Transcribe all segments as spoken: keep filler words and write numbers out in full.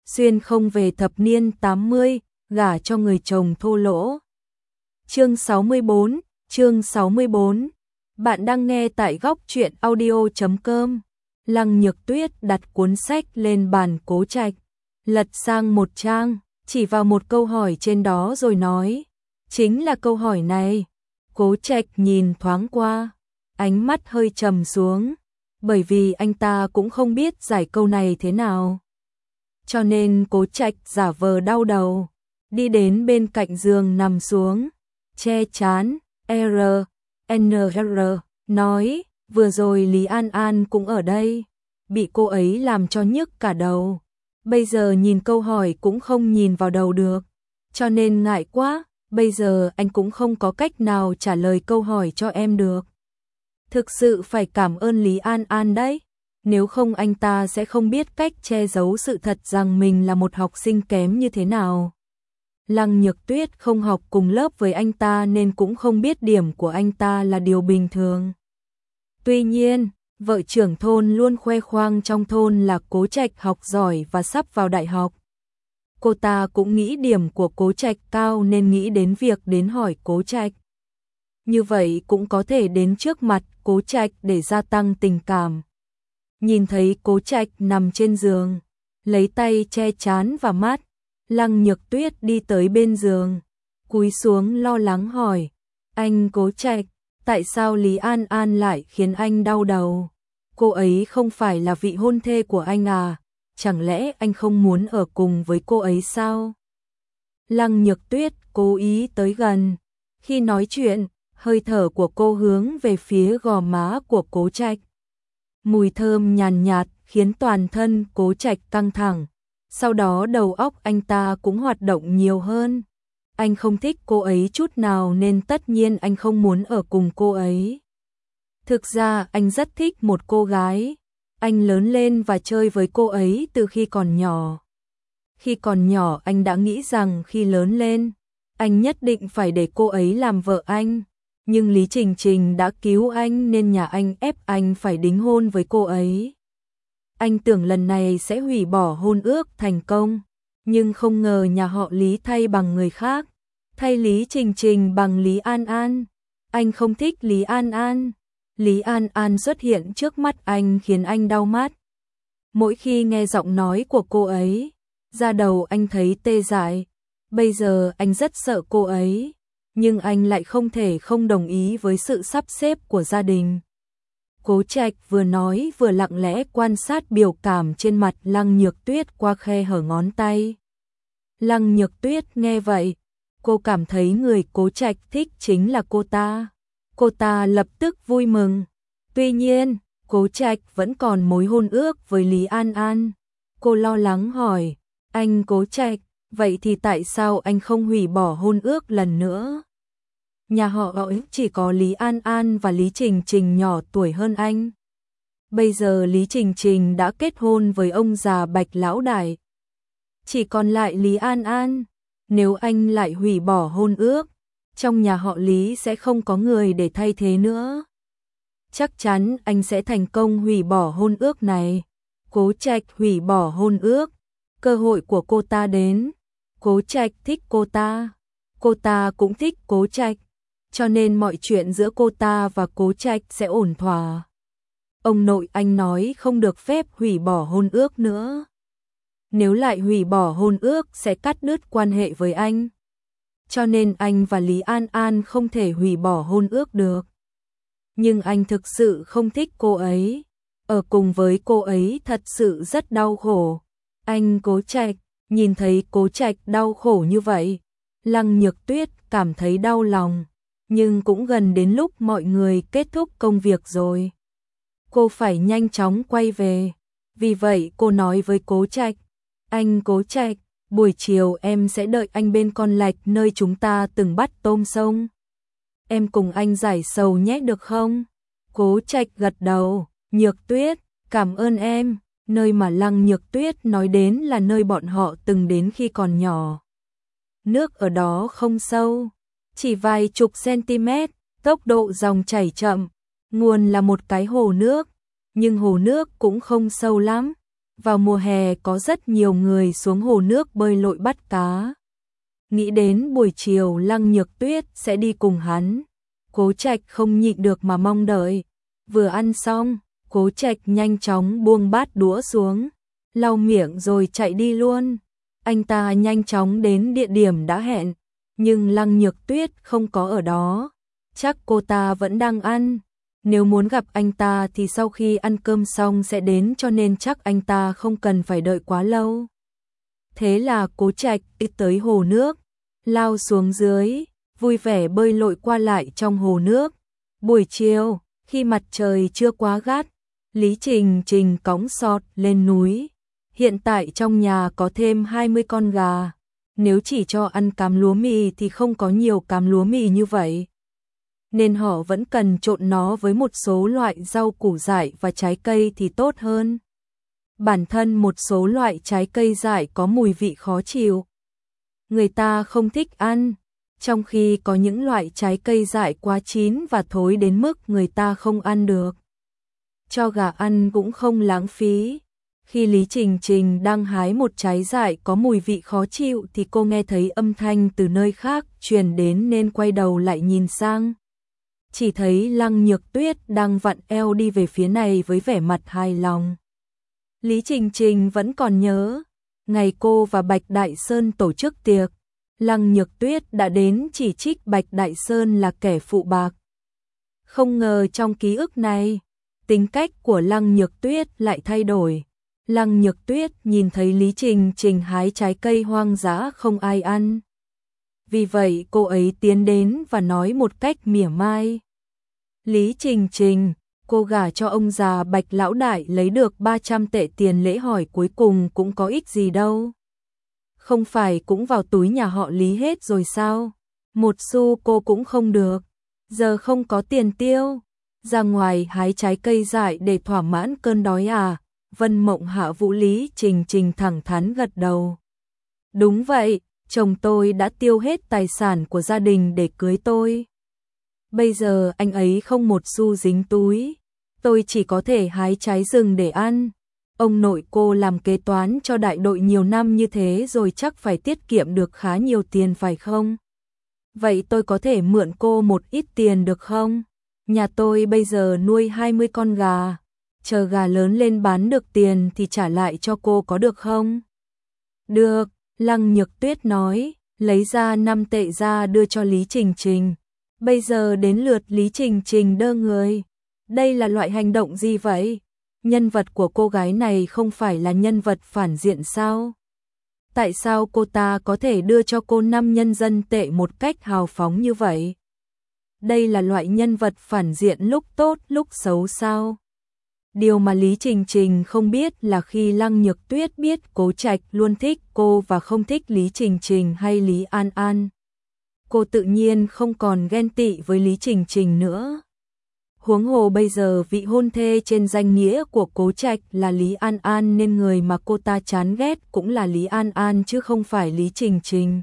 xuyên không về thập niên tám mươi, gả cho người chồng thô lỗ. Chương sáu mươi bốn, chương sáu mươi bốn. Bạn đang nghe tại góc truyện audio chấm com. Lăng Nhược Tuyết đặt cuốn sách lên bàn Cố Trạch, lật sang một trang, chỉ vào một câu hỏi trên đó rồi nói, chính là câu hỏi này. Cố Trạch nhìn thoáng qua, ánh mắt hơi trầm xuống, bởi vì anh ta cũng không biết giải câu này thế nào. Cho nên Cố Trạch giả vờ đau đầu, đi đến bên cạnh giường nằm xuống, che chán, R, N R, nói, vừa rồi Lý An An cũng ở đây, bị cô ấy làm cho nhức cả đầu. Bây giờ nhìn câu hỏi cũng không nhìn vào đầu được, cho nên ngại quá, bây giờ anh cũng không có cách nào trả lời câu hỏi cho em được. Thực sự phải cảm ơn Lý An An đấy, nếu không anh ta sẽ không biết cách che giấu sự thật rằng mình là một học sinh kém như thế nào. Lăng Nhược Tuyết không học cùng lớp với anh ta nên cũng không biết điểm của anh ta là điều bình thường. Tuy nhiên, vợ trưởng thôn luôn khoe khoang trong thôn là Cố Trạch học giỏi và sắp vào đại học. Cô ta cũng nghĩ điểm của Cố Trạch cao nên nghĩ đến việc đến hỏi Cố Trạch. Như vậy cũng có thể đến trước mặt Cố Trạch để gia tăng tình cảm. Nhìn thấy Cố Trạch nằm trên giường, lấy tay che trán và mắt, Lăng Nhược Tuyết đi tới bên giường, cúi xuống lo lắng hỏi, anh Cố Trạch, tại sao Lý An An lại khiến anh đau đầu? Cô ấy không phải là vị hôn thê của anh à? Chẳng lẽ anh không muốn ở cùng với cô ấy sao? Lăng Nhược Tuyết cố ý tới gần. Khi nói chuyện, hơi thở của cô hướng về phía gò má của Cố Trạch. Mùi thơm nhàn nhạt khiến toàn thân Cố Trạch căng thẳng. Sau đó đầu óc anh ta cũng hoạt động nhiều hơn. Anh không thích cô ấy chút nào nên tất nhiên anh không muốn ở cùng cô ấy. Thực ra anh rất thích một cô gái. Anh lớn lên và chơi với cô ấy từ khi còn nhỏ. Khi còn nhỏ anh đã nghĩ rằng khi lớn lên, anh nhất định phải để cô ấy làm vợ anh. Nhưng Lý Trình Trình đã cứu anh nên nhà anh ép anh phải đính hôn với cô ấy. Anh tưởng lần này sẽ hủy bỏ hôn ước thành công, nhưng không ngờ nhà họ Lý thay bằng người khác, thay Lý Trình Trình bằng Lý An An. Anh không thích Lý An An. Lý An An xuất hiện trước mắt anh khiến anh đau mắt. Mỗi khi nghe giọng nói của cô ấy, da đầu anh thấy tê dại. Bây giờ anh rất sợ cô ấy, nhưng anh lại không thể không đồng ý với sự sắp xếp của gia đình. Cố Trạch vừa nói vừa lặng lẽ quan sát biểu cảm trên mặt Lăng Nhược Tuyết qua khe hở ngón tay. Lăng Nhược Tuyết nghe vậy, cô cảm thấy người Cố Trạch thích chính là cô ta. Cô ta lập tức vui mừng. Tuy nhiên, Cố Trạch vẫn còn mối hôn ước với Lý An An. Cô lo lắng hỏi, anh Cố Trạch, vậy thì tại sao anh không hủy bỏ hôn ước lần nữa? Nhà họ ấy chỉ có Lý An An và Lý Trình Trình nhỏ tuổi hơn anh. Bây giờ Lý Trình Trình đã kết hôn với ông già Bạch Lão Đại. Chỉ còn lại Lý An An. Nếu anh lại hủy bỏ hôn ước, trong nhà họ Lý sẽ không có người để thay thế nữa. Chắc chắn anh sẽ thành công hủy bỏ hôn ước này. Cố Trạch hủy bỏ hôn ước. Cơ hội của cô ta đến. Cố Trạch thích cô ta. Cô ta cũng thích Cố Trạch. Cho nên mọi chuyện giữa cô ta và Cố Trạch sẽ ổn thỏa. Ông nội anh nói không được phép hủy bỏ hôn ước nữa. Nếu lại hủy bỏ hôn ước sẽ cắt đứt quan hệ với anh. Cho nên anh và Lý An An không thể hủy bỏ hôn ước được. Nhưng anh thực sự không thích cô ấy. Ở cùng với cô ấy thật sự rất đau khổ. Anh Cố Trạch, nhìn thấy Cố Trạch đau khổ như vậy, Lăng Nhược Tuyết cảm thấy đau lòng. Nhưng cũng gần đến lúc mọi người kết thúc công việc rồi. Cô phải nhanh chóng quay về. Vì vậy cô nói với Cố Trạch, anh Cố Trạch, buổi chiều em sẽ đợi anh bên con lạch nơi chúng ta từng bắt tôm sông. Em cùng anh giải sầu nhé được không? Cố Trạch gật đầu. Nhược Tuyết, cảm ơn em. Nơi mà Lăng Nhược Tuyết nói đến là nơi bọn họ từng đến khi còn nhỏ. Nước ở đó không sâu, chỉ vài chục cm, tốc độ dòng chảy chậm. Nguồn là một cái hồ nước, nhưng hồ nước cũng không sâu lắm. Vào mùa hè có rất nhiều người xuống hồ nước bơi lội bắt cá. Nghĩ đến buổi chiều Lăng Nhược Tuyết sẽ đi cùng hắn, Cố Trạch không nhịn được mà mong đợi. Vừa ăn xong, Cố Trạch nhanh chóng buông bát đũa xuống, lau miệng rồi chạy đi luôn. Anh ta nhanh chóng đến địa điểm đã hẹn, nhưng Lăng Nhược Tuyết không có ở đó. Chắc cô ta vẫn đang ăn. Nếu muốn gặp anh ta thì sau khi ăn cơm xong sẽ đến, cho nên chắc anh ta không cần phải đợi quá lâu. Thế là Cố Trạch đi tới hồ nước, lao xuống dưới, vui vẻ bơi lội qua lại trong hồ nước. Buổi chiều, khi mặt trời chưa quá gắt, Lý Trình Trình cõng sọt lên núi. Hiện tại trong nhà có thêm hai mươi con gà, nếu chỉ cho ăn cám lúa mì thì không có nhiều cám lúa mì như vậy, nên họ vẫn cần trộn nó với một số loại rau củ dại và trái cây thì tốt hơn. Bản thân một số loại trái cây dại có mùi vị khó chịu, người ta không thích ăn, trong khi có những loại trái cây dại quá chín và thối đến mức người ta không ăn được. Cho gà ăn cũng không lãng phí. Khi Lý Trình Trình đang hái một trái dại có mùi vị khó chịu thì cô nghe thấy âm thanh từ nơi khác truyền đến nên quay đầu lại nhìn sang. Chỉ thấy Lăng Nhược Tuyết đang vặn eo đi về phía này với vẻ mặt hài lòng. Lý Trình Trình vẫn còn nhớ, ngày cô và Bạch Đại Sơn tổ chức tiệc, Lăng Nhược Tuyết đã đến chỉ trích Bạch Đại Sơn là kẻ phụ bạc. Không ngờ trong ký ức này, tính cách của Lăng Nhược Tuyết lại thay đổi. Lăng Nhược Tuyết nhìn thấy Lý Trình Trình hái trái cây hoang dã không ai ăn. Vì vậy cô ấy tiến đến và nói một cách mỉa mai. Lý Trình Trình, cô gả cho ông già Bạch lão đại lấy được ba trăm tệ tiền lễ hỏi cuối cùng cũng có ích gì đâu. Không phải cũng vào túi nhà họ Lý hết rồi sao? Một xu cô cũng không được. Giờ không có tiền tiêu, ra ngoài hái trái cây dại để thỏa mãn cơn đói à? Vân Mộng Hạ Vũ. Lý Trình Trình thẳng thắn gật đầu. Đúng vậy, chồng tôi đã tiêu hết tài sản của gia đình để cưới tôi. Bây giờ anh ấy không một xu dính túi, tôi chỉ có thể hái trái rừng để ăn. Ông nội cô làm kế toán cho đại đội nhiều năm như thế rồi chắc phải tiết kiệm được khá nhiều tiền phải không? Vậy tôi có thể mượn cô một ít tiền được không? Nhà tôi bây giờ nuôi hai mươi con gà, chờ gà lớn lên bán được tiền thì trả lại cho cô có được không? Được, Lăng Nhược Tuyết nói, lấy ra năm tệ ra đưa cho Lý Trình Trình. Bây giờ đến lượt Lý Trình Trình đơ người. Đây là loại hành động gì vậy? Nhân vật của cô gái này không phải là nhân vật phản diện sao? Tại sao cô ta có thể đưa cho cô năm nhân dân tệ một cách hào phóng như vậy? Đây là loại nhân vật phản diện lúc tốt lúc xấu sao? Điều mà Lý Trình Trình không biết là khi Lăng Nhược Tuyết biết Cố Trạch luôn thích cô và không thích Lý Trình Trình hay Lý An An, cô tự nhiên không còn ghen tị với Lý Trình Trình nữa. Huống hồ bây giờ vị hôn thê trên danh nghĩa của Cố Trạch là Lý An An nên người mà cô ta chán ghét cũng là Lý An An chứ không phải Lý Trình Trình.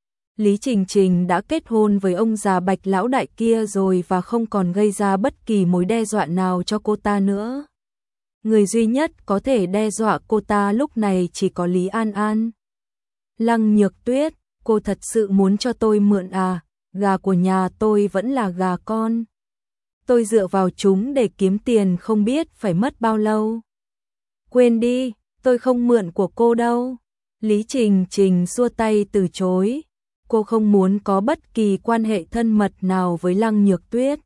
Lý Trình Trình đã kết hôn với ông già Bạch lão đại kia rồi và không còn gây ra bất kỳ mối đe dọa nào cho cô ta nữa. Người duy nhất có thể đe dọa cô ta lúc này chỉ có Lý An An. Lăng Nhược Tuyết, cô thật sự muốn cho tôi mượn à? Gà của nhà tôi vẫn là gà con. Tôi dựa vào chúng để kiếm tiền không biết phải mất bao lâu. Quên đi, tôi không mượn của cô đâu. Lý Trình Trình xua tay từ chối. Cô không muốn có bất kỳ quan hệ thân mật nào với Lăng Nhược Tuyết.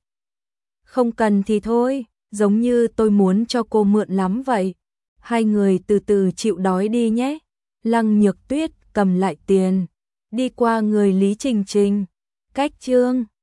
Không cần thì thôi, giống như tôi muốn cho cô mượn lắm vậy. Hai người từ từ chịu đói đi nhé. Lăng Nhược Tuyết cầm lại tiền, đi qua người Lý Trình Trình. Cách chương